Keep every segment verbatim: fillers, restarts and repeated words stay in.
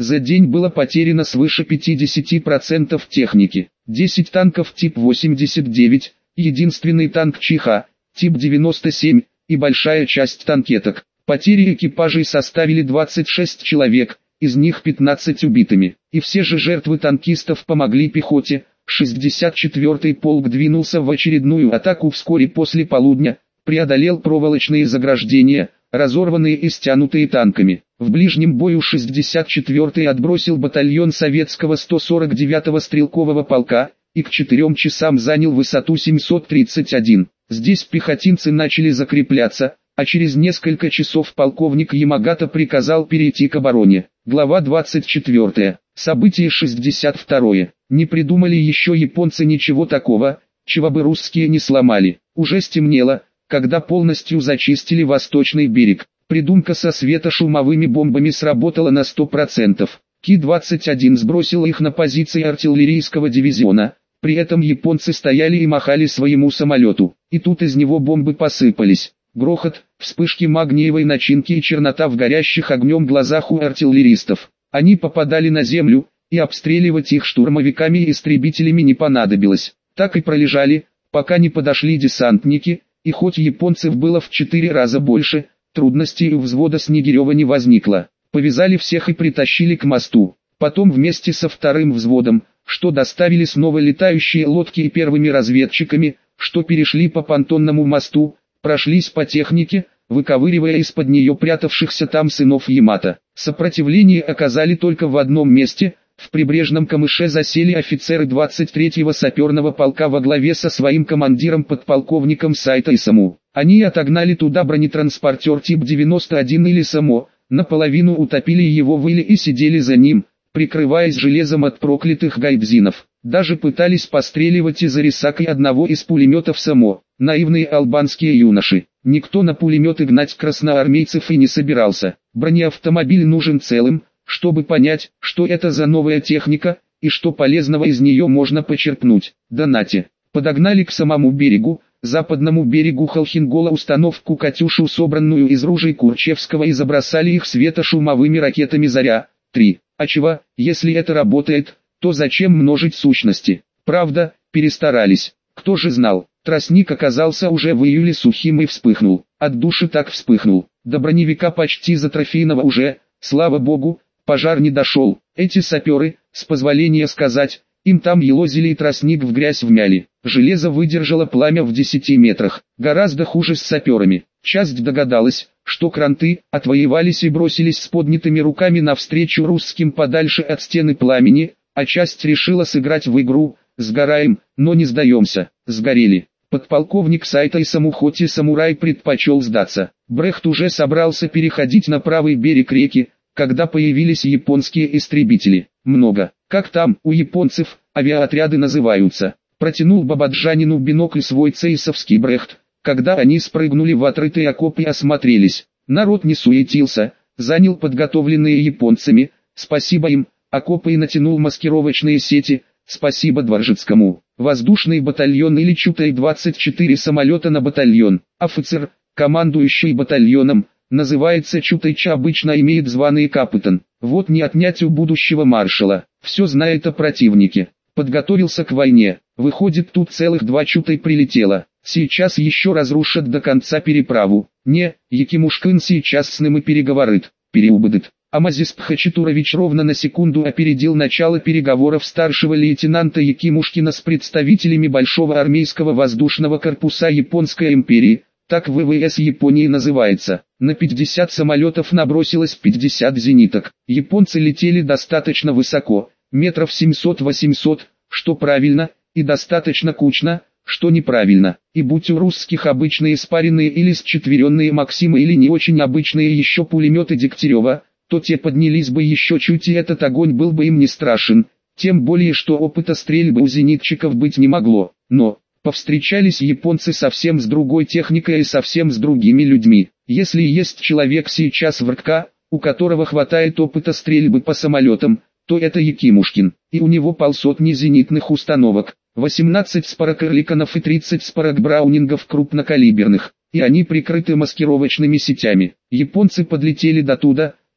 За день было потеряно свыше пятидесяти процентов техники. десять танков тип восемьдесят девять, единственный танк ЧХ, тип девяносто семь, и большая часть танкеток. Потери экипажей составили двадцать шесть человек, из них пятнадцать убитыми. И все же жертвы танкистов помогли пехоте. шестьдесят четвёртый полк двинулся в очередную атаку вскоре после полудня, преодолел проволочные заграждения, разорванные и стянутые танками. В ближнем бою шестьдесят четвёртый отбросил батальон советского сто сорок девятого стрелкового полка, и к четырем часам занял высоту семьсот тридцать один. Здесь пехотинцы начали закрепляться, а через несколько часов полковник Ямагата приказал перейти к обороне. Глава двадцать четвёртая. Событие шестьдесят второе. Не придумали еще японцы ничего такого, чего бы русские не сломали. Уже стемнело, когда полностью зачистили восточный берег. Придумка со светошумовыми бомбами сработала на сто процентов. Ки двадцать один сбросила их на позиции артиллерийского дивизиона. При этом японцы стояли и махали своему самолету. И тут из него бомбы посыпались. Грохот, вспышки магниевой начинки и чернота в горящих огнем глазах у артиллеристов. Они попадали на землю, и обстреливать их штурмовиками и истребителями не понадобилось. Так и пролежали, пока не подошли десантники, и хоть японцев было в четыре раза больше, трудностей у взвода Снегирева не возникло. Повязали всех и притащили к мосту. Потом вместе со вторым взводом, что доставили снова летающие лодки и первыми разведчиками, что перешли по понтонному мосту, прошлись по технике, выковыривая из-под нее прятавшихся там сынов Ямато. Сопротивление оказали только в одном месте. В прибрежном камыше засели офицеры двадцать третьего саперного полка во главе со своим командиром подполковником Сайто Исаму. Они отогнали туда бронетранспортер тип девяносто один или САМО, наполовину утопили его в иле и сидели за ним, прикрываясь железом от проклятых гайдзинов. Даже пытались постреливать из Арисакой одного из пулеметов САМО. Наивные албанские юноши. Никто на пулеметы гнать красноармейцев и не собирался. Бронеавтомобиль нужен целым, чтобы понять, что это за новая техника, и что полезного из нее можно почерпнуть. Да нате. Подогнали к самому берегу, западному берегу Холхенгола установку «Катюшу», собранную из ружей Курчевского, и забросали их светошумовыми ракетами «Заря-три». А чего, если это работает, то зачем множить сущности? Правда, перестарались. Кто же знал? Тростник оказался уже в июле сухим и вспыхнул. От души так вспыхнул. До броневика почти за трофейного уже, слава богу, пожар не дошел. Эти саперы, с позволения сказать, им там елозили и тростник в грязь вмяли. Железо выдержало пламя в десяти метрах. Гораздо хуже с саперами. Часть догадалась, что кранты отвоевались и бросились с поднятыми руками навстречу русским подальше от стены пламени, а часть решила сыграть в игру «Сгораем, но не сдаемся». Сгорели. Подполковник Сайто Исаму, хоть и самурай, предпочел сдаться. Брехт уже собрался переходить на правый берег реки, когда появились японские истребители. Много. Как там у японцев авиаотряды называются? Протянул бабаджанину бинокль свой цейсовский Брехт, когда они спрыгнули в отрытый окоп и осмотрелись. Народ не суетился, занял подготовленные японцами, спасибо им, окопы, и натянул маскировочные сети, спасибо Дворжицкому. Воздушный батальон или Чутай двадцать четыре самолета на батальон. Офицер, командующий батальоном, называется Чутайча, обычно имеет звание капитан. Вот не отнять у будущего маршала. Все знает о противнике. Подготовился к войне. Выходит, тут целых два Чутай прилетело. Сейчас еще разрушат до конца переправу. Не, Якимушкин сейчас с ним и переговорит. Переубедит. Амазис Пхачатурович ровно на секунду опередил начало переговоров старшего лейтенанта Якимушкина с представителями Большого армейского воздушного корпуса Японской империи, так ВВС Японии называется. На пятьдесят самолетов набросилось пятьдесят зениток. Японцы летели достаточно высоко, метров семьсот-восемьсот, что правильно, и достаточно кучно, что неправильно. И будь у русских обычные спаренные или счетверенные Максимы или не очень обычные еще пулеметы Дегтярева, то те поднялись бы еще чуть, и этот огонь был бы им не страшен, тем более что опыта стрельбы у зенитчиков быть не могло. Но повстречались японцы совсем с другой техникой и совсем с другими людьми. Если есть человек сейчас в РК, у которого хватает опыта стрельбы по самолетам, то это Якимушкин, и у него полсотни зенитных установок, восемнадцать спарок-эрликонов и тридцать спарок-браунингов крупнокалиберных, и они прикрыты маскировочными сетями. Японцы подлетели до туда,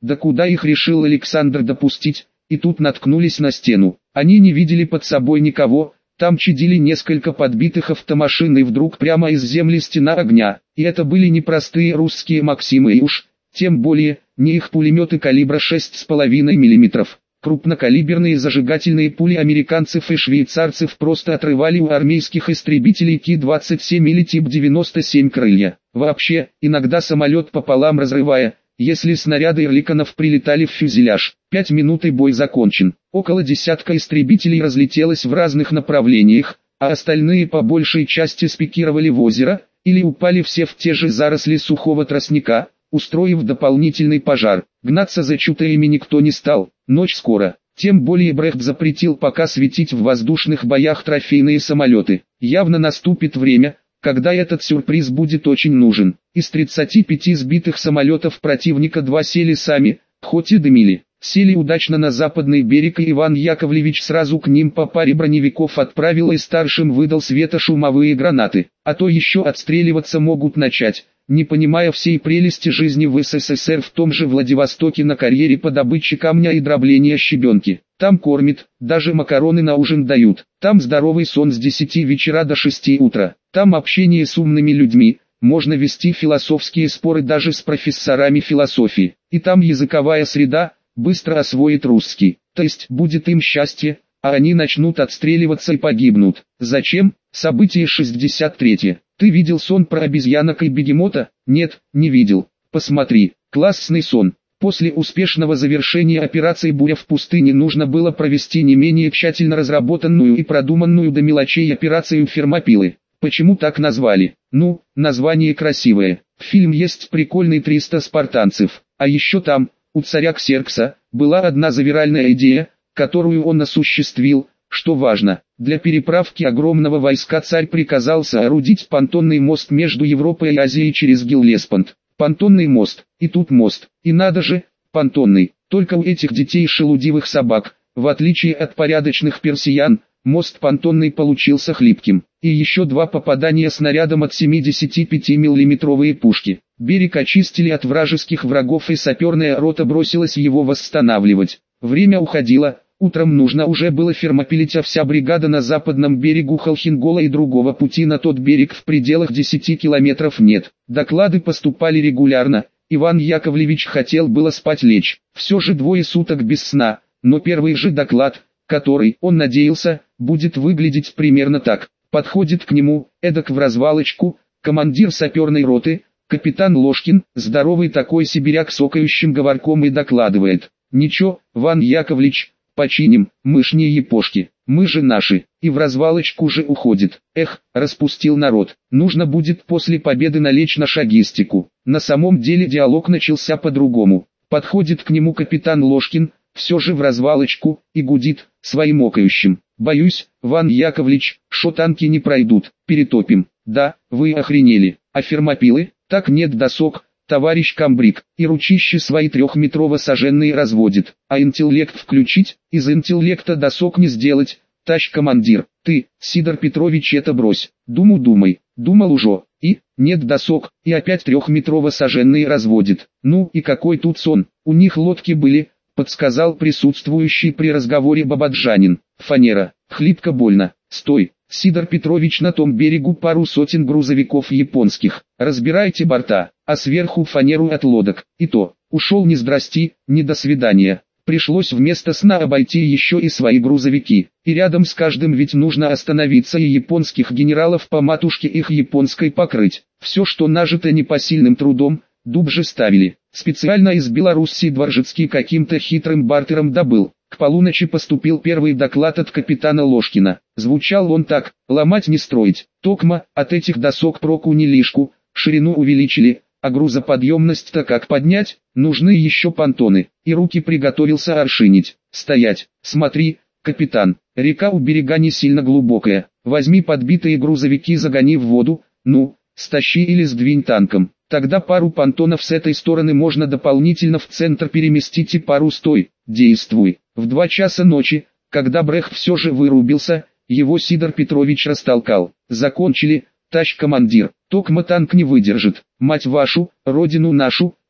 Да куда их решил Александр допустить, и тут наткнулись на стену. Они не видели под собой никого, там чадили несколько подбитых автомашин, и вдруг прямо из земли стена огня. И это были не простые русские «Максимы» и уж, тем более, не их пулеметы калибра шесть с половиной миллиметров. Крупнокалиберные зажигательные пули американцев и швейцарцев просто отрывали у армейских истребителей Ки двадцать семь или Тип девяносто семь крылья. Вообще, иногда самолет пополам разрывая, если снаряды Эрликонов прилетали в фюзеляж. Пять минут и бой закончен. Около десятка истребителей разлетелось в разных направлениях, а остальные по большей части спикировали в озеро, или упали все в те же заросли сухого тростника, устроив дополнительный пожар. Гнаться за чутаями никто не стал. Ночь скоро. Тем более Брехт запретил пока светить в воздушных боях трофейные самолеты. Явно наступит время, когда этот сюрприз будет очень нужен. Из тридцати пяти сбитых самолетов противника два сели сами, хоть и дымили. Сели удачно на западный берег, и Иван Яковлевич сразу к ним по паре броневиков отправил и старшим выдал светошумовые гранаты. А то еще отстреливаться могут начать, не понимая всей прелести жизни в СССР, в том же Владивостоке на карьере по добыче камня и дробления щебенки. Там кормят, даже макароны на ужин дают. Там здоровый сон с десяти вечера до шести утра. Там общение с умными людьми, можно вести философские споры даже с профессорами философии. И там языковая среда, быстро освоит русский. То есть будет им счастье, а они начнут отстреливаться и погибнут. Зачем? Событие шестьдесят третье. Ты видел сон про обезьянок и бегемота? Нет, не видел. Посмотри, классный сон. После успешного завершения операции «Буря в пустыне» нужно было провести не менее тщательно разработанную и продуманную до мелочей операцию «Фермопилы». Почему так назвали? Ну, название красивое. В фильме есть прикольный триста спартанцев. А еще там, у царя Ксеркса, была одна завиральная идея, которую он осуществил. Что важно, для переправки огромного войска царь приказал соорудить понтонный мост между Европой и Азией через Геллеспонд. Понтонный мост, и тут мост, и надо же, понтонный. Только у этих детей шелудивых собак, в отличие от порядочных персиян, мост понтонный получился хлипким. И еще два попадания снарядом от семидесятипятимиллиметровые пушки. Берег очистили от вражеских врагов, и саперная рота бросилась его восстанавливать. Время уходило. Утром нужно уже было фермопилить, а вся бригада на западном берегу Холхенгола, и другого пути на тот берег в пределах десяти километров нет. Доклады поступали регулярно. Иван Яковлевич хотел было спать лечь. Все же двое суток без сна, но первый же доклад, который, он надеялся, будет выглядеть примерно так. Подходит к нему, эдак в развалочку, командир саперной роты, капитан Ложкин, здоровый такой сибиряк с окающим говорком, и докладывает: «Ничего, Ван Яковлевич, починим, мы ж не япошки, мы же наши», и в развалочку же уходит. Эх, распустил народ, нужно будет после победы налечь на шагистику. На самом деле диалог начался по-другому. Подходит к нему капитан Ложкин, все же в развалочку, и гудит, своим окающим: «Боюсь, Ван Яковлевич, шо танки не пройдут, перетопим». «Да, вы охренели, а фермопилы? Так нет досок, товарищ комбриг», и ручищи свои трехметрово-саженные разводит. «А интеллект включить? Из интеллекта досок не сделать, тащ командир». «Ты, Сидор Петрович, это брось, думу думай». Думал уже, и, нет досок, и опять трехметрово-саженные разводит. Ну и какой тут сон, у них лодки были, подсказал присутствующий при разговоре бабаджанин. «Фанера, хлипко больно». «Стой, Сидор Петрович, на том берегу пару сотен грузовиков японских, разбирайте борта, а сверху фанеру от лодок, и то, ушел не здрасти, не до свидания». Пришлось вместо сна обойти еще и свои грузовики, и рядом с каждым ведь нужно остановиться, и японских генералов по матушке их японской покрыть. Все, что нажито непосильным трудом, дуб же ставили. Специально из Белоруссии Дворжицкий каким-то хитрым бартером добыл. К полуночи поступил первый доклад от капитана Ложкина. Звучал он так: «Ломать не строить, токма, от этих досок проку не лишку, ширину увеличили, а грузоподъемность-то как поднять, нужны еще понтоны». И руки приготовился аршинить. «Стоять, смотри, капитан, река у берега не сильно глубокая, возьми подбитые грузовики, загони в воду, ну, стащи или сдвинь танком. Тогда пару понтонов с этой стороны можно дополнительно в центр переместить, и пару стой, действуй». В два часа ночи, когда Брехт все же вырубился, его Сидор Петрович растолкал. «Закончили, тащ командир, токма танк не выдержит, мать вашу, родину нашу,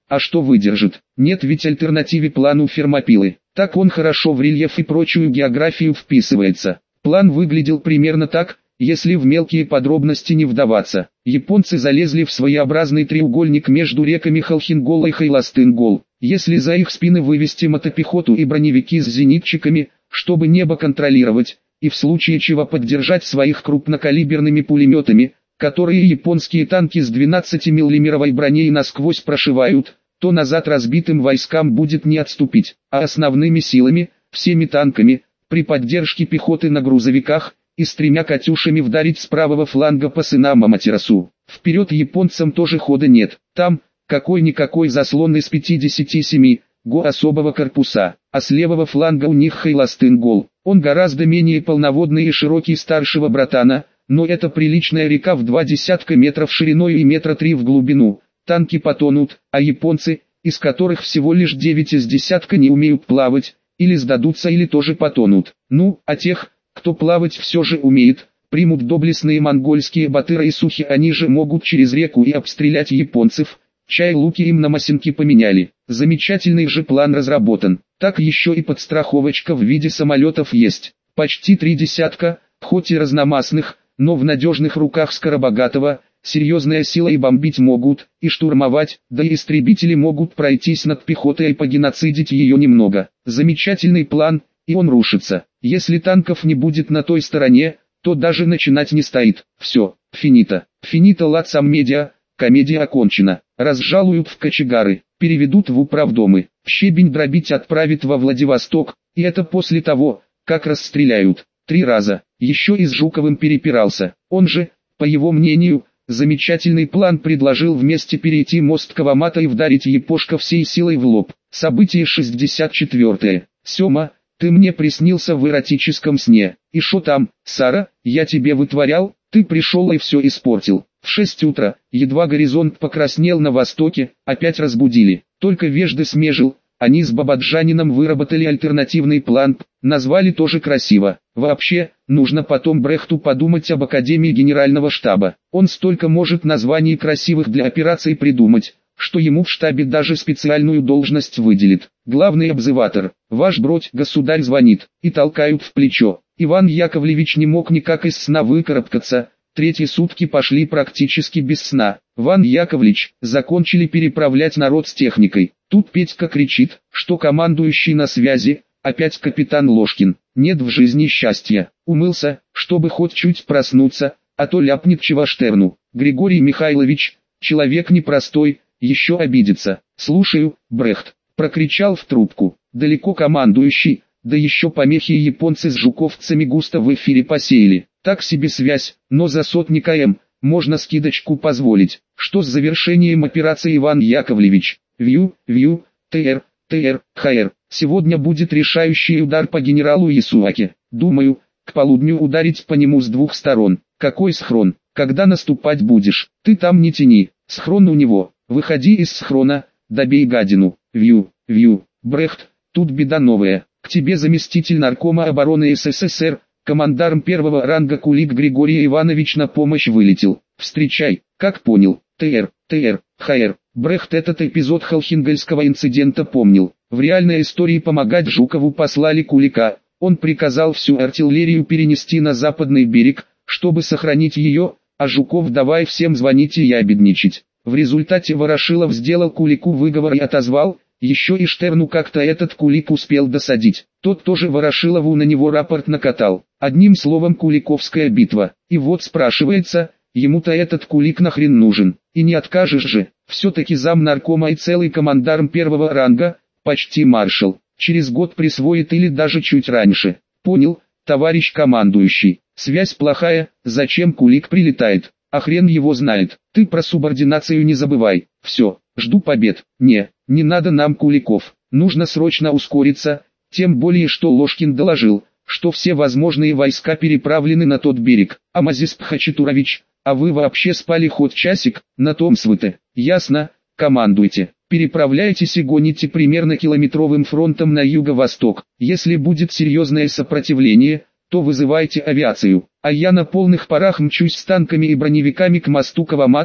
А что выдержит? Нет ведь альтернативы плану Фермопилы. Так он хорошо в рельеф и прочую географию вписывается. План выглядел примерно так, если в мелкие подробности не вдаваться. Японцы залезли в своеобразный треугольник между реками Холхингол и Хейластынгол. Если за их спины вывести мотопехоту и броневики с зенитчиками, чтобы небо контролировать, и в случае чего поддержать своих крупнокалиберными пулеметами, которые японские танки с двенадцатимиллиметровой броней насквозь прошивают, то назад разбитым войскам будет не отступить, а основными силами, всеми танками, при поддержке пехоты на грузовиках, и с тремя «Катюшами» вдарить с правого фланга по сынам Аматерасу. Вперед японцам тоже хода нет, там, какой-никакой заслон из пятидесяти семи го особого корпуса, а с левого фланга у них Хейластынгол. Он гораздо менее полноводный и широкий старшего братана, но это приличная река в два десятка метров шириной и метра три в глубину. Танки потонут, а японцы, из которых всего лишь девять из десятка не умеют плавать, или сдадутся или тоже потонут. Ну, а тех, кто плавать все же умеет, примут доблестные монгольские батыры и сухи, они же могут через реку и обстрелять японцев. Чай луки им на масенки поменяли. Замечательный же план разработан. Так еще и подстраховочка в виде самолетов есть. Почти три десятка, хоть и разномастных, но в надежных руках Скоробогатова. Серьезная сила и бомбить могут, и штурмовать, да и истребители могут пройтись над пехотой и погеноцидить ее немного. Замечательный план, и он рушится. Если танков не будет на той стороне, то даже начинать не стоит. Все, финита. Финита ла сам медиа, комедия окончена. Разжалуют в кочегары, переведут в управдомы. Щебень дробить отправит во Владивосток, и это после того, как расстреляют. Три раза. Еще и с Жуковым перепирался. Он же, по его мнению, замечательный план предложил вместе перейти мост Кавамата и вдарить Япошка всей силой в лоб. Событие шестьдесят четвёртое. Сёма, ты мне приснился в эротическом сне. И шо там, Сара, я тебе вытворял? Ты пришел и все испортил. В шесть утра, едва горизонт покраснел на востоке, опять разбудили. Только вежды смежил, они с Бабаджанином выработали альтернативный план, назвали тоже красиво. Вообще, нужно потом Брехту подумать об Академии Генерального штаба. Он столько может названий красивых для операций придумать, что ему в штабе даже специальную должность выделит. Главный обзыватор, ваш бродь, государь звонит, и толкают в плечо. Иван Яковлевич не мог никак из сна выкарабкаться. Третьи сутки пошли практически без сна. Ван Яковлевич, закончили переправлять народ с техникой. Тут Петька кричит, что командующий на связи, опять капитан Ложкин. Нет в жизни счастья. Умылся, чтобы хоть чуть проснуться, а то ляпнет чего Штерну. Григорий Михайлович, человек непростой, еще обидится. Слушаю, Брехт, прокричал в трубку. Далеко командующий, да еще помехи японцы с жуковцами густо в эфире посеяли. Так себе связь, но за сотника М, можно скидочку позволить. Что с завершением операции, Иван Яковлевич? Вью, вью, ТР, ТР, ХР. Сегодня будет решающий удар по генералу Ясуаке. Думаю, к полудню ударить по нему с двух сторон. Какой схрон? Когда наступать будешь? Ты там не тяни. Схрон у него. Выходи из схрона, добей гадину. Вью, вью. Брехт, тут беда новая. К тебе заместитель наркома обороны СССР, командарм первого ранга Кулик Григорий Иванович на помощь вылетел. Встречай, как понял. ТР, ТР, ХР. Брехт этот эпизод Холхингольского инцидента помнил. В реальной истории помогать Жукову послали Кулика. Он приказал всю артиллерию перенести на западный берег, чтобы сохранить ее, а Жуков давай всем звонить и ябедничать. В результате Ворошилов сделал Кулику выговор и отозвал. Еще и Штерну как-то этот Кулик успел досадить. Тот тоже Ворошилову на него рапорт накатал. Одним словом, Куликовская битва. И вот спрашивается, ему-то этот Кулик нахрен нужен? И не откажешь же. Все-таки зам наркома и целый командарм первого ранга, почти маршал. Через год присвоит или даже чуть раньше. Понял, товарищ командующий. Связь плохая, зачем Кулик прилетает? А хрен его знает. Ты про субординацию не забывай. Все, жду побед. Не, не надо нам Куликов. Нужно срочно ускориться, тем более что Ложкин доложил, что все возможные войска переправлены на тот берег. Амазис Пхачатурович, а вы вообще спали хоть часик, на том свыты. Ясно, командуйте. Переправляйтесь и гоните примерно километровым фронтом на юго-восток. Если будет серьезное сопротивление, то вызывайте авиацию. А я на полных парах мчусь с танками и броневиками к мосту Кавамата.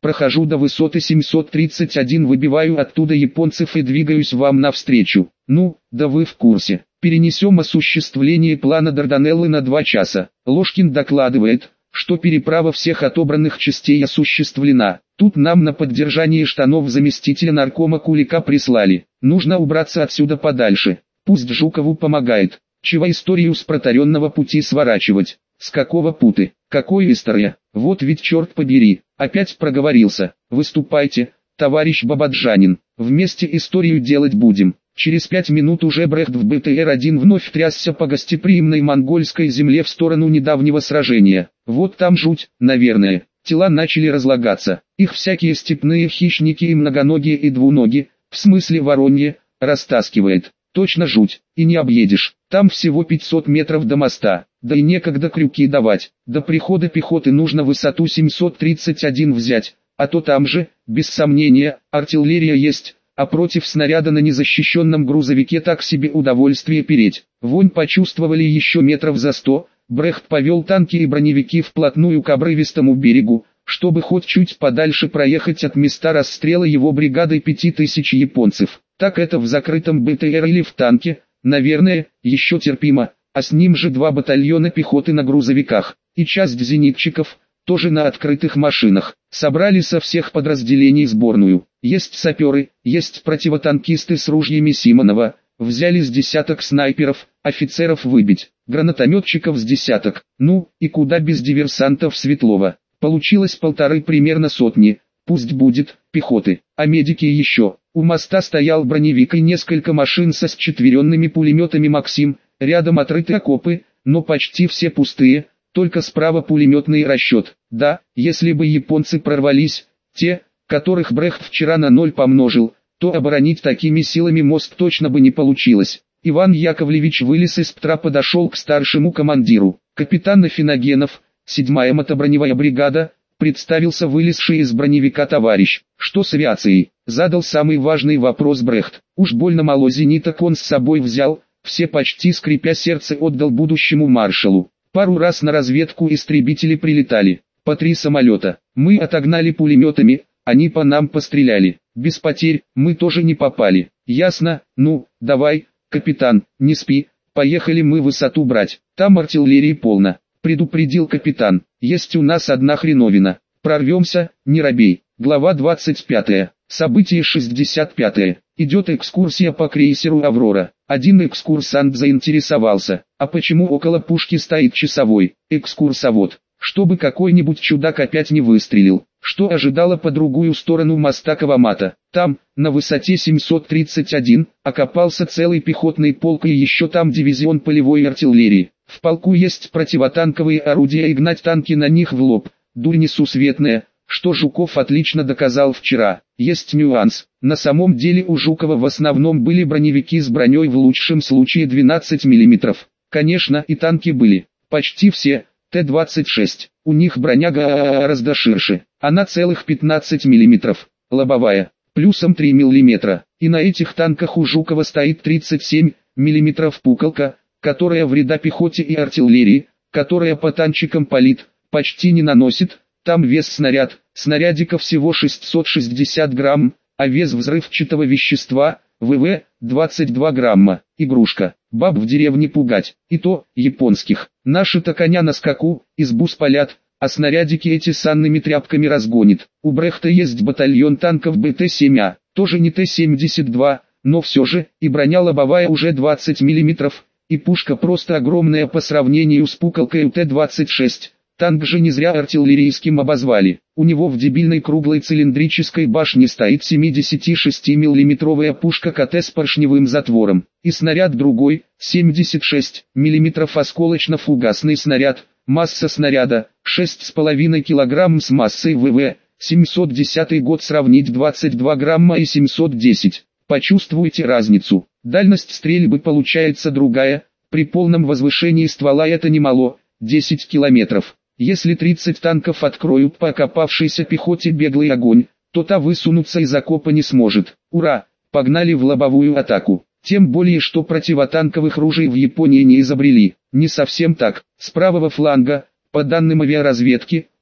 прохожу до высоты семьсот тридцать один, выбиваю оттуда японцев и двигаюсь вам навстречу. Ну, да вы в курсе. Перенесем осуществление плана Дарданеллы на два часа. Ложкин докладывает, что переправа всех отобранных частей осуществлена. Тут нам на поддержание штанов заместителя наркома Кулика прислали. Нужно убраться отсюда подальше. Пусть Жукову помогает. Чего историю с протаренного пути сворачивать? С какого путы? Какой история? Вот ведь черт побери. Опять проговорился. Выступайте, товарищ Бабаджанин. Вместе историю делать будем. Через пять минут уже Брехт в Бэ Тэ Эр один вновь трясся по гостеприимной монгольской земле в сторону недавнего сражения. Вот там жуть, наверное. Тела начали разлагаться. Их всякие степные хищники и многоногие и двуногие, в смысле воронье, растаскивает. Точно жуть, и не объедешь. Там всего пятьсот метров до моста, да и некогда крюки давать. До прихода пехоты нужно высоту семьсот тридцать один взять, а то там же, без сомнения, артиллерия есть, а против снаряда на незащищенном грузовике так себе удовольствие переть. Вонь почувствовали еще метров за сто, Брехт повел танки и броневики вплотную к обрывистому берегу, чтобы хоть чуть подальше проехать от места расстрела его бригадой пяти тысяч японцев. Так это в закрытом Бэ Тэ Эр или в танке, наверное, еще терпимо, а с ним же два батальона пехоты на грузовиках, и часть зенитчиков, тоже на открытых машинах. Собрали со всех подразделений сборную. Есть саперы, есть противотанкисты с ружьями Симонова, взяли с десяток снайперов, офицеров выбить, гранатометчиков с десяток, ну, и куда без диверсантов Светлова. Получилось полторы примерно сотни, пусть будет, пехоты, а медики еще. У моста стоял броневик и несколько машин со счетверенными пулеметами «Максим», рядом отрыты окопы, но почти все пустые, только справа пулеметный расчет. Да, если бы японцы прорвались, те, которых Брехт вчера на ноль помножил, то оборонить такими силами мост точно бы не получилось. Иван Яковлевич вылез из птра, подошел к старшему командиру. Капитан Афиногенов, седьмая мотоброневая бригада, представился вылезший из броневика товарищ. Что с авиацией? Задал самый важный вопрос Брехт. Уж больно мало зениток он с собой взял, все почти скрипя сердце отдал будущему маршалу. Пару раз на разведку истребители прилетали, по три самолета. Мы отогнали пулеметами, они по нам постреляли. Без потерь, мы тоже не попали. Ясно? Ну, давай, капитан, не спи, поехали мы высоту брать. Там артиллерии полно. Предупредил капитан. Есть у нас одна хреновина. Прорвемся, не робей. Глава двадцать пятая. Событие шестьдесят пятое. Идет экскурсия по крейсеру «Аврора». Один экскурсант заинтересовался, а почему около пушки стоит часовой, экскурсовод, чтобы какой-нибудь чудак опять не выстрелил, что ожидало по другую сторону моста Кавамата. Там, на высоте семьсот тридцать один, окопался целый пехотный полк и еще там дивизион полевой артиллерии. В полку есть противотанковые орудия и гнать танки на них в лоб, дурь несусветная, что Жуков отлично доказал вчера. Есть нюанс, на самом деле у Жукова в основном были броневики с броней в лучшем случае двенадцать миллиметров. Конечно, и танки были, почти все, Тэ двадцать шесть, у них броня гораздо ширше, она целых пятнадцать миллиметров, лобовая, плюсом три миллиметра, и на этих танках у Жукова стоит тридцать семь миллиметров пукалка, которая вреда пехоте и артиллерии, которая по танчикам палит, почти не наносит. Там вес снаряд, снарядика всего шестьсот шестьдесят грамм, а вес взрывчатого вещества, вэ вэ, двадцать два грамма. Игрушка, баб в деревне пугать, и то, японских. Наши-то коня на скаку, избу спалят, а снарядики эти санными тряпками разгонит. У Брехта есть батальон танков Бэ Тэ семь А, тоже не Тэ семьдесят два, но все же, и броня лобовая уже двадцать миллиметров, и пушка просто огромная по сравнению с пукалкой Тэ двадцать шесть. Танк же не зря артиллерийским обозвали. У него в дебильной круглой цилиндрической башне стоит семидесятишестимиллиметровая пушка ка тэ с поршневым затвором. И снаряд другой, семьдесят шесть миллиметров осколочно-фугасный снаряд. Масса снаряда, шесть с половиной килограмм с массой вэ вэ. семьсот десятый год сравнить двадцать два грамма и семьсот десять. Почувствуйте разницу. Дальность стрельбы получается другая. При полном возвышении ствола это немало, десять километров. Если тридцать танков откроют по окопавшейся пехоте беглый огонь, то та высунуться из окопа не сможет. Ура! Погнали в лобовую атаку. Тем более, что противотанковых ружей в Японии не изобрели. Не совсем так. С правого фланга, по данным авиаразведки,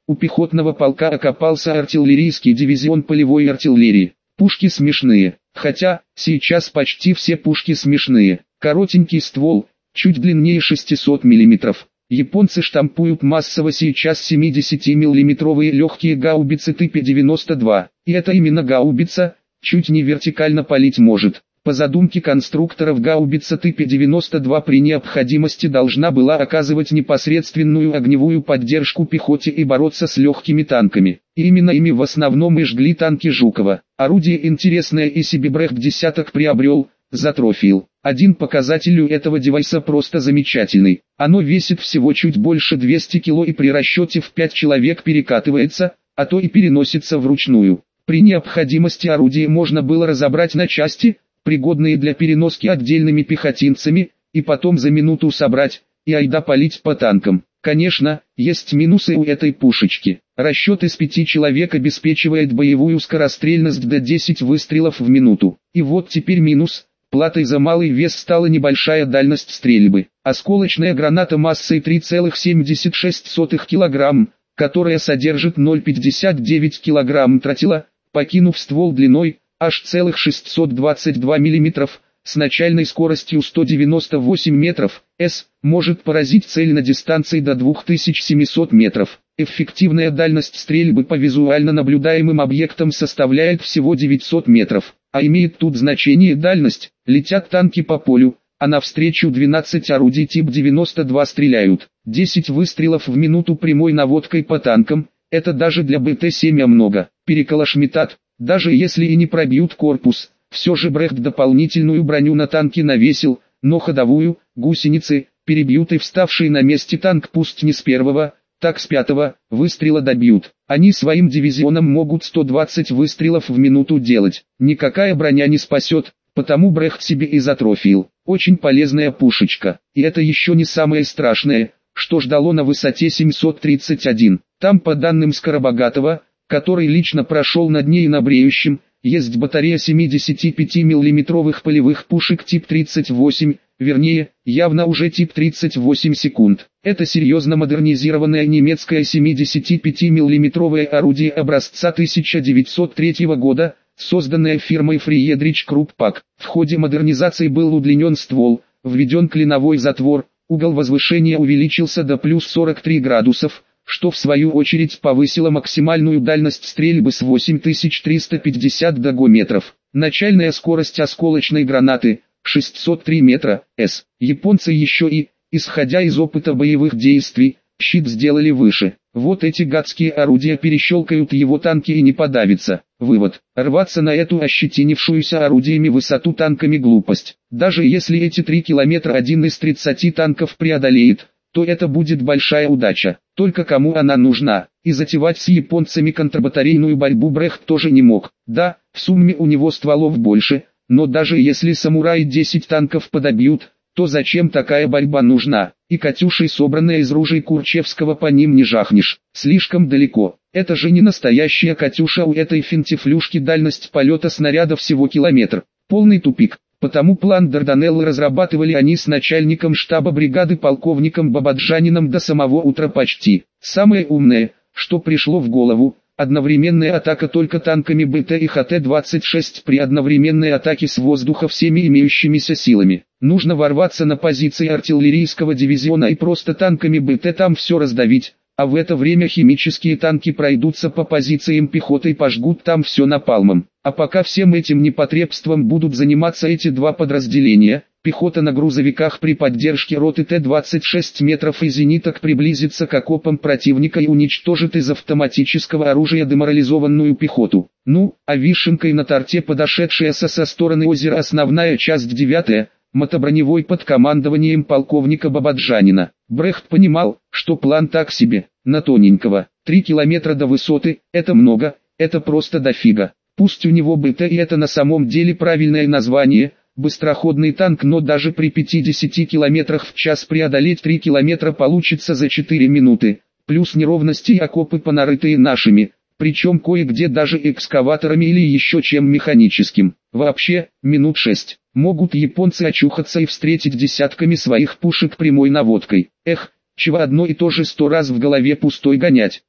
у пехотного полка окопался артиллерийский дивизион полевой артиллерии. Пушки смешные, хотя, сейчас почти все пушки смешные. Коротенький ствол, чуть длиннее шестисот миллиметров. Японцы штампуют массово сейчас семидесятимиллиметровые легкие гаубицы типа девяносто два. И это именно гаубица, чуть не вертикально палить может. По задумке конструкторов гаубица типа девяносто два при необходимости должна была оказывать непосредственную огневую поддержку пехоте и бороться с легкими танками. И именно ими в основном и жгли танки Жукова. Орудие интересное и себе Брехт десяток приобрел, затрофил. Один показатель у этого девайса просто замечательный. Оно весит всего чуть больше двухсот кило и при расчете в пять человек перекатывается, а то и переносится вручную. При необходимости орудие можно было разобрать на части, пригодные для переноски отдельными пехотинцами, и потом за минуту собрать, и айда палить по танкам. Конечно, есть минусы у этой пушечки. Расчет из пяти человек обеспечивает боевую скорострельность до десяти выстрелов в минуту. И вот теперь минус. Платой за малый вес стала небольшая дальность стрельбы. Осколочная граната массой три целых семьдесят шесть сотых килограмма, которая содержит ноль целых пятьдесят девять килограмм тротила, покинув ствол длиной аж целых шестьсот двадцать два миллиметров, с начальной скоростью сто девяносто восемь метров, с, может поразить цель на дистанции до двух тысяч семисот метров. Эффективная дальность стрельбы по визуально наблюдаемым объектам составляет всего девятьсот метров. А имеет тут значение дальность, летят танки по полю, а навстречу двенадцать орудий тип девяносто два стреляют. десять выстрелов в минуту прямой наводкой по танкам, это даже для бэ тэ семь много. Переколошмитат, даже если и не пробьют корпус, все же Брехт дополнительную броню на танке навесил, но ходовую, гусеницы, перебьют и вставший на месте танк пусть не с первого, так с пятого, выстрела добьют. Они своим дивизионом могут сто двадцать выстрелов в минуту делать. Никакая броня не спасет, потому Брехт себе и затрофил. Очень полезная пушечка. И это еще не самое страшное, что ждало на высоте семьсот тридцать один. Там по данным Скоробогатова, который лично прошел над ней на бреющем, есть батарея семидесятипятимиллиметровых полевых пушек тип тридцать восемь, вернее, явно уже тип тридцать восемь секунд. Это серьезно модернизированное немецкое семидесятипятимиллиметровое орудие образца тысяча девятьсот третьего года, созданное фирмой Friedrich Krupp Pack. В ходе модернизации был удлинен ствол, введен клиновой затвор, угол возвышения увеличился до плюс сорок три градусов, что в свою очередь повысило максимальную дальность стрельбы с восемь тысяч триста пятьдесят до метров. Начальная скорость осколочной гранаты – шестьсот три метра, с. Японцы еще и, исходя из опыта боевых действий, щит сделали выше. Вот эти гадские орудия перещелкают его танки и не подавятся. Вывод. Рваться на эту ощетинившуюся орудиями высоту танками глупость. Даже если эти три километра один из тридцати танков преодолеет, то это будет большая удача. Только кому она нужна? И затевать с японцами контрбатарейную борьбу Брехт тоже не мог. Да, в сумме у него стволов больше, но даже если самураи десять танков подобьют, то зачем такая борьба нужна? И катюшей, собранная из ружей Курчевского, по ним не жахнешь. Слишком далеко. Это же не настоящая катюша, у этой финтифлюшки дальность полета снаряда всего километр. Полный тупик. Потому план Дарданеллы разрабатывали они с начальником штаба бригады полковником Бабаджанином до самого утра почти. Самое умное, что пришло в голову, одновременная атака только танками бэ тэ и ха тэ двадцать шесть при одновременной атаке с воздуха всеми имеющимися силами. Нужно ворваться на позиции артиллерийского дивизиона и просто танками бэ тэ там все раздавить, а в это время химические танки пройдутся по позициям пехоты и пожгут там все напалмом. А пока всем этим непотребством будут заниматься эти два подразделения, пехота на грузовиках при поддержке роты тэ двадцать шесть метров и зениток приблизится к окопам противника и уничтожит из автоматического оружия деморализованную пехоту. Ну, а вишенкой на торте подошедшая со, со стороны озера основная часть девятая, мотоброневой под командованием полковника Бабаджанина. Брехт понимал, что план так себе, на тоненького. Три километра до высоты – это много, это просто дофига. Пусть у него бэ тэ и это на самом деле правильное название, быстроходный танк, но даже при пятидесяти километрах в час преодолеть три километра получится за четыре минуты, плюс неровности и окопы понарытые нашими, причем кое-где даже экскаваторами или еще чем механическим. Вообще, минут шесть. Могут японцы очухаться и встретить десятками своих пушек прямой наводкой. Эх, чего одно и то же сто раз в голове пустой гонять. Но,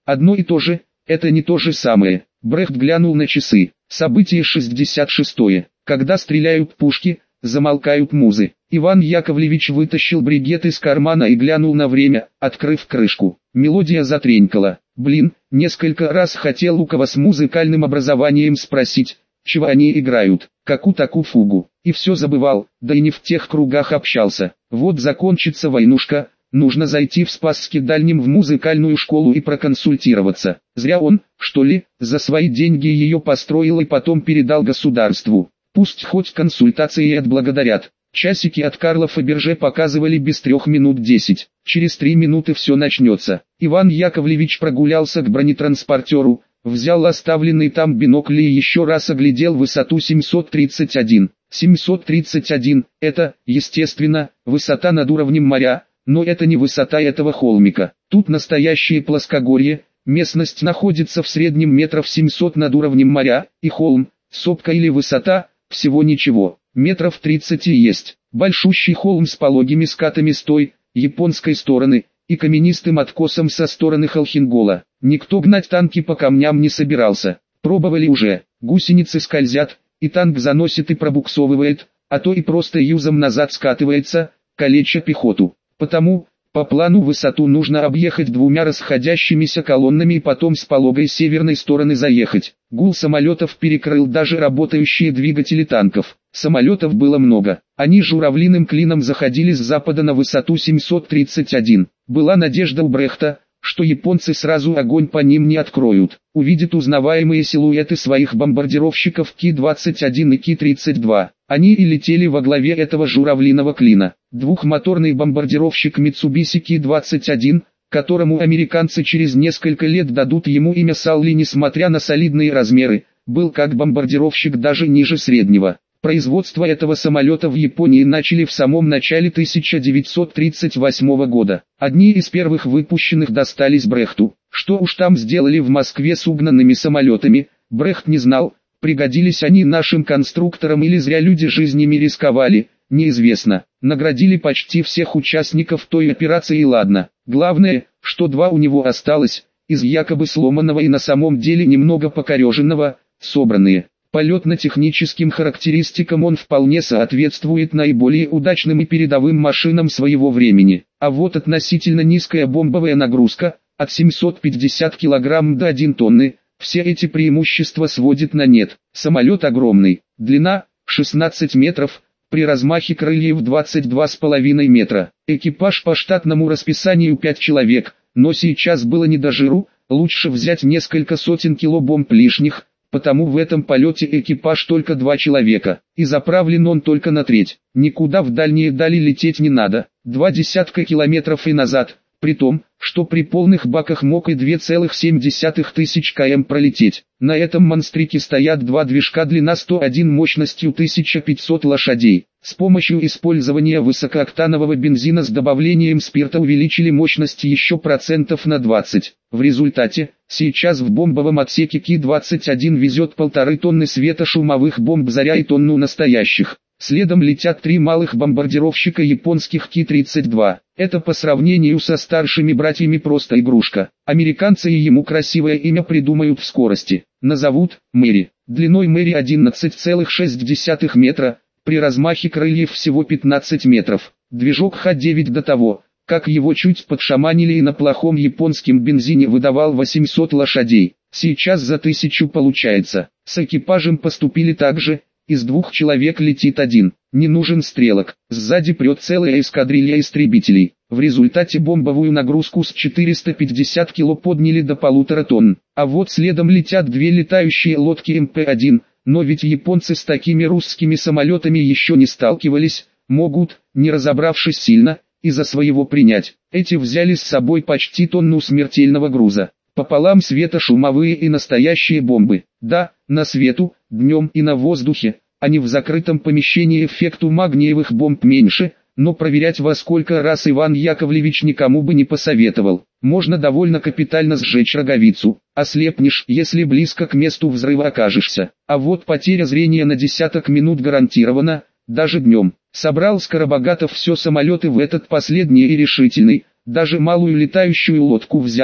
Одно и то же, это не то же самое. Брехт глянул на часы. Событие шестьдесят шестое. Когда стреляют пушки, замолкают музы. Иван Яковлевич вытащил бригет из кармана и глянул на время, открыв крышку. Мелодия затренькала. Блин, несколько раз хотел у кого с музыкальным образованием спросить, чего они играют, какую такую фугу. И все забывал, да и не в тех кругах общался. Вот закончится войнушка, нужно зайти в Спасске-Дальнем в музыкальную школу и проконсультироваться. Зря он, что ли, за свои деньги ее построил и потом передал государству. Пусть хоть консультации и отблагодарят. Часики от Карла Фаберже показывали без трех минут десять. Через три минуты все начнется. Иван Яковлевич прогулялся к бронетранспортеру, взял оставленный там бинокль и еще раз оглядел высоту семьсот тридцать один. семьсот тридцать один – это, естественно, высота над уровнем моря, но это не высота этого холмика. Тут настоящее плоскогорье, местность находится в среднем метров семьсот над уровнем моря, и холм, сопка или высота, всего ничего. Метров тридцать и есть. Большущий холм с пологими скатами с той, японской стороны, и каменистым откосом со стороны Холхенгола. Никто гнать танки по камням не собирался. Пробовали уже. Гусеницы скользят, и танк заносит и пробуксовывает, а то и просто юзом назад скатывается, калеча пехоту. Потому, по плану высоту нужно объехать двумя расходящимися колоннами и потом с пологой северной стороны заехать. Гул самолетов перекрыл даже работающие двигатели танков. Самолетов было много. Они журавлиным клином заходили с запада на высоту семьсот тридцать один. Была надежда у Брехта, что японцы сразу огонь по ним не откроют. Увидят узнаваемые силуэты своих бомбардировщиков Ки двадцать один и Ки тридцать два. Они и летели во главе этого журавлиного клина. Двухмоторный бомбардировщик Mitsubishi Ки двадцать один, которому американцы через несколько лет дадут ему имя Салли несмотря на солидные размеры, был как бомбардировщик даже ниже среднего. Производство этого самолета в Японии начали в самом начале тысяча девятьсот тридцать восьмого года. Одни из первых выпущенных достались Брехту. Что уж там сделали в Москве с угнанными самолетами, Брехт не знал, пригодились они нашим конструкторам или зря люди жизнями рисковали, неизвестно. Наградили почти всех участников той операции и ладно. Главное, что два у него осталось, из якобы сломанного и на самом деле немного покореженного, собранные. Полетно-техническим характеристикам он вполне соответствует наиболее удачным и передовым машинам своего времени. А вот относительно низкая бомбовая нагрузка, от семисот пятидесяти килограмм до одной тонны, все эти преимущества сводит на нет. Самолет огромный, длина шестнадцать метров, при размахе крыльев двадцать два с половиной метра. Экипаж по штатному расписанию пять человек, но сейчас было не до жиру, лучше взять несколько сотен кило бомб лишних. Потому в этом полете экипаж только два человека, и заправлен он только на треть. Никуда в дальние дали лететь не надо, два десятка километров и назад, при том, что при полных баках мог и две целых семь десятых тысяч километров пролететь. На этом монстрике стоят два движка, длина сто один, мощностью тысяча пятьсот лошадей. С помощью использования высокооктанового бензина с добавлением спирта увеличили мощность еще процентов на двадцать. В результате, сейчас в бомбовом отсеке Ки двадцать один везет полторы тонны светошумовых бомб «Заря» и тонну настоящих. Следом летят три малых бомбардировщика японских Ки тридцать два. Это по сравнению со старшими братьями просто игрушка. Американцы и ему красивое имя придумают в скорости. Назовут «Мэри». Длиной Мэри одиннадцать целых шесть десятых метра, при размахе крыльев всего пятнадцать метров. Движок Х девять до того, как его чуть подшаманили и на плохом японском бензине выдавал восемьсот лошадей. Сейчас за тысячу получается. С экипажем поступили так же. Из двух человек летит один, не нужен стрелок, сзади прет целая эскадрилья истребителей. В результате бомбовую нагрузку с четырёхсот пятидесяти кило подняли до полутора тонн. А вот следом летят две летающие лодки Эм Пэ один, но ведь японцы с такими русскими самолетами еще не сталкивались, могут, не разобравшись сильно, из-за своего принять. Эти взяли с собой почти тонну смертельного груза. Пополам светошумовые и настоящие бомбы. Да, на свету, днем и на воздухе, а не в закрытом помещении эффекту магниевых бомб меньше, но проверять во сколько раз Иван Яковлевич никому бы не посоветовал. Можно довольно капитально сжечь роговицу, ослепнешь, если близко к месту взрыва окажешься. А вот потеря зрения на десяток минут гарантирована, даже днем. Собрал Скоробогатов все самолеты в этот последний и решительный, даже малую летающую лодку взял.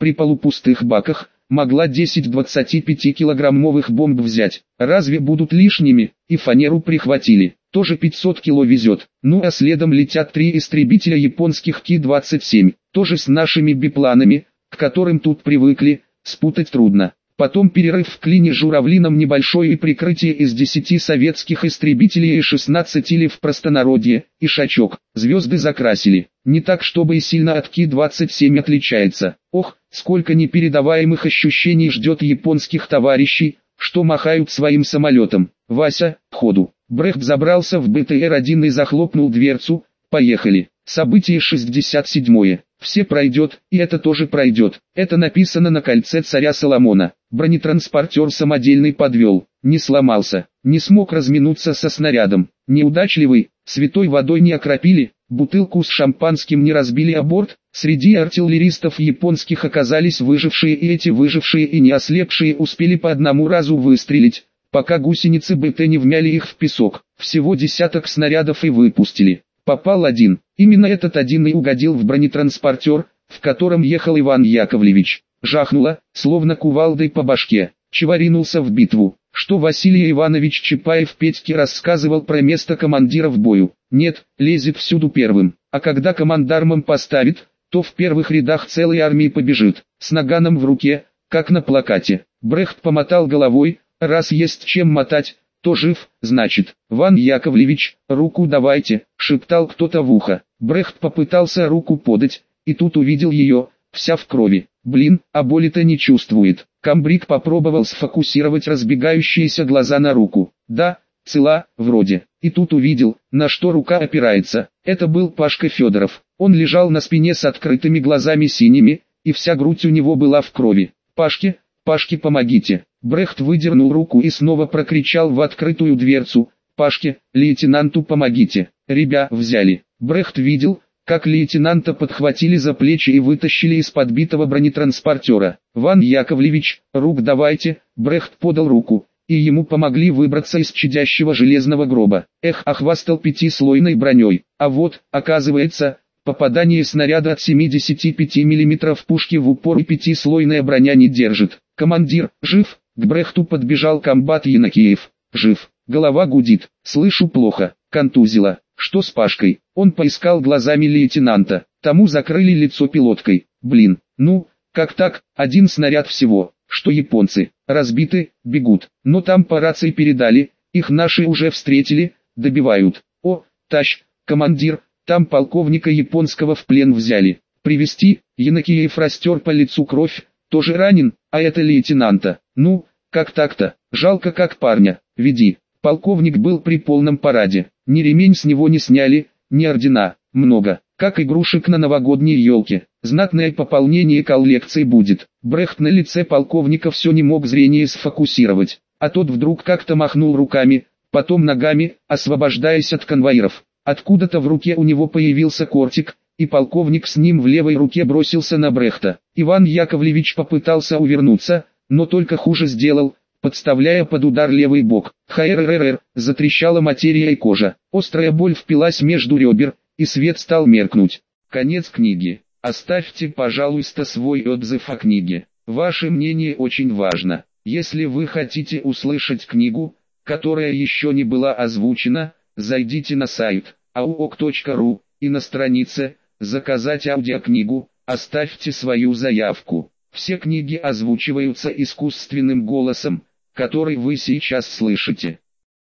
при полупустых баках, могла десять-двадцать пять килограммовых бомб взять. Разве будут лишними? И фанеру прихватили. Тоже пятьсот кило везет. Ну а следом летят три истребителя японских Ки двадцать семь. Тоже с нашими бипланами, к которым тут привыкли, спутать трудно. Потом перерыв в клине журавлином небольшой и прикрытие из десяти советских истребителей и шестнадцати или в простонародье, и шачок. Звезды закрасили. Не так, чтобы и сильно от Ки двадцать семь отличается. Ох, сколько непередаваемых ощущений ждет японских товарищей, что махают своим самолетом. Вася, ходу. Брехт забрался в Бэ Тэ Эр один и захлопнул дверцу. Поехали. Событие шестьдесят седьмое. Все пройдет, и это тоже пройдет. Это написано на кольце царя Соломона. Бронетранспортер самодельный подвел. Не сломался. Не смог разминуться со снарядом. Неудачливый. Святой водой не окропили. Бутылку с шампанским не разбили о борт. Среди артиллеристов японских оказались выжившие, и эти выжившие и не ослепшие успели по одному разу выстрелить, пока гусеницы Бэ Тэ не вмяли их в песок. Всего десяток снарядов и выпустили. Попал один. Именно этот один и угодил в бронетранспортер, в котором ехал Иван Яковлевич. Жахнуло, словно кувалдой по башке. Чего ринулся в битву? Что Василий Иванович Чапаев Петьке рассказывал про место командира в бою? Нет, лезет всюду первым. А когда командармом поставит, то в первых рядах целой армии побежит, с наганом в руке, как на плакате. Брехт помотал головой. Раз есть чем мотать, то жив, значит. Ван Яковлевич, руку давайте, шептал кто-то в ухо. Брехт попытался руку подать, и тут увидел ее, вся в крови. Блин, а боли-то не чувствует. Камбрик попробовал сфокусировать разбегающиеся глаза на руку. Да, цела, вроде. И тут увидел, на что рука опирается. Это был Пашка Федоров. Он лежал на спине с открытыми глазами синими, и вся грудь у него была в крови. Пашке, Пашке, помогите. Брехт выдернул руку и снова прокричал в открытую дверцу: «Пашке, лейтенанту помогите!» Ребя взяли. Брехт видел, как лейтенанта подхватили за плечи и вытащили из подбитого бронетранспортера. «Ван Яковлевич, рук давайте!» Брехт подал руку, и ему помогли выбраться из чадящего железного гроба. Эх, охвастал пятислойной броней. А вот, оказывается, попадание снаряда от семидесяти пяти миллиметров пушки в упор и пятислойная броня не держит. «Командир, жив?» К Брехту подбежал комбат Янакиев. «Жив. Голова гудит. Слышу плохо. Контузило. Что с Пашкой?» Он поискал глазами лейтенанта. Тому закрыли лицо пилоткой. «Блин, ну, как так? Один снаряд всего. Что японцы? Разбиты, бегут. Но там по рации передали, их наши уже встретили, добивают. О, тащ, командир, там полковника японского в плен взяли. Привезти?» Янакиев растер по лицу кровь. «Тоже ранен, а это лейтенанта. Ну, как так-то? Жалко как парня. Веди». Полковник был при полном параде. Ни ремень с него не сняли, ни ордена. Много. Как игрушек на новогодней елке. Знатное пополнение коллекции будет. Брехт на лице полковника все не мог зрение сфокусировать. А тот вдруг как-то махнул руками, потом ногами, освобождаясь от конвоиров. Откуда-то в руке у него появился кортик, и полковник с ним в левой руке бросился на Брехта. Иван Яковлевич попытался увернуться, но только хуже сделал, подставляя под удар левый бок. Хайрррр, затрещала материя и кожа. Острая боль впилась между ребер, и свет стал меркнуть. Конец книги. Оставьте, пожалуйста, свой отзыв о книге. Ваше мнение очень важно. Если вы хотите услышать книгу, которая еще не была озвучена, зайдите на сайт ауок точка ру и на странице «Заказать аудиокнигу» оставьте свою заявку. Все книги озвучиваются искусственным голосом, который вы сейчас слышите.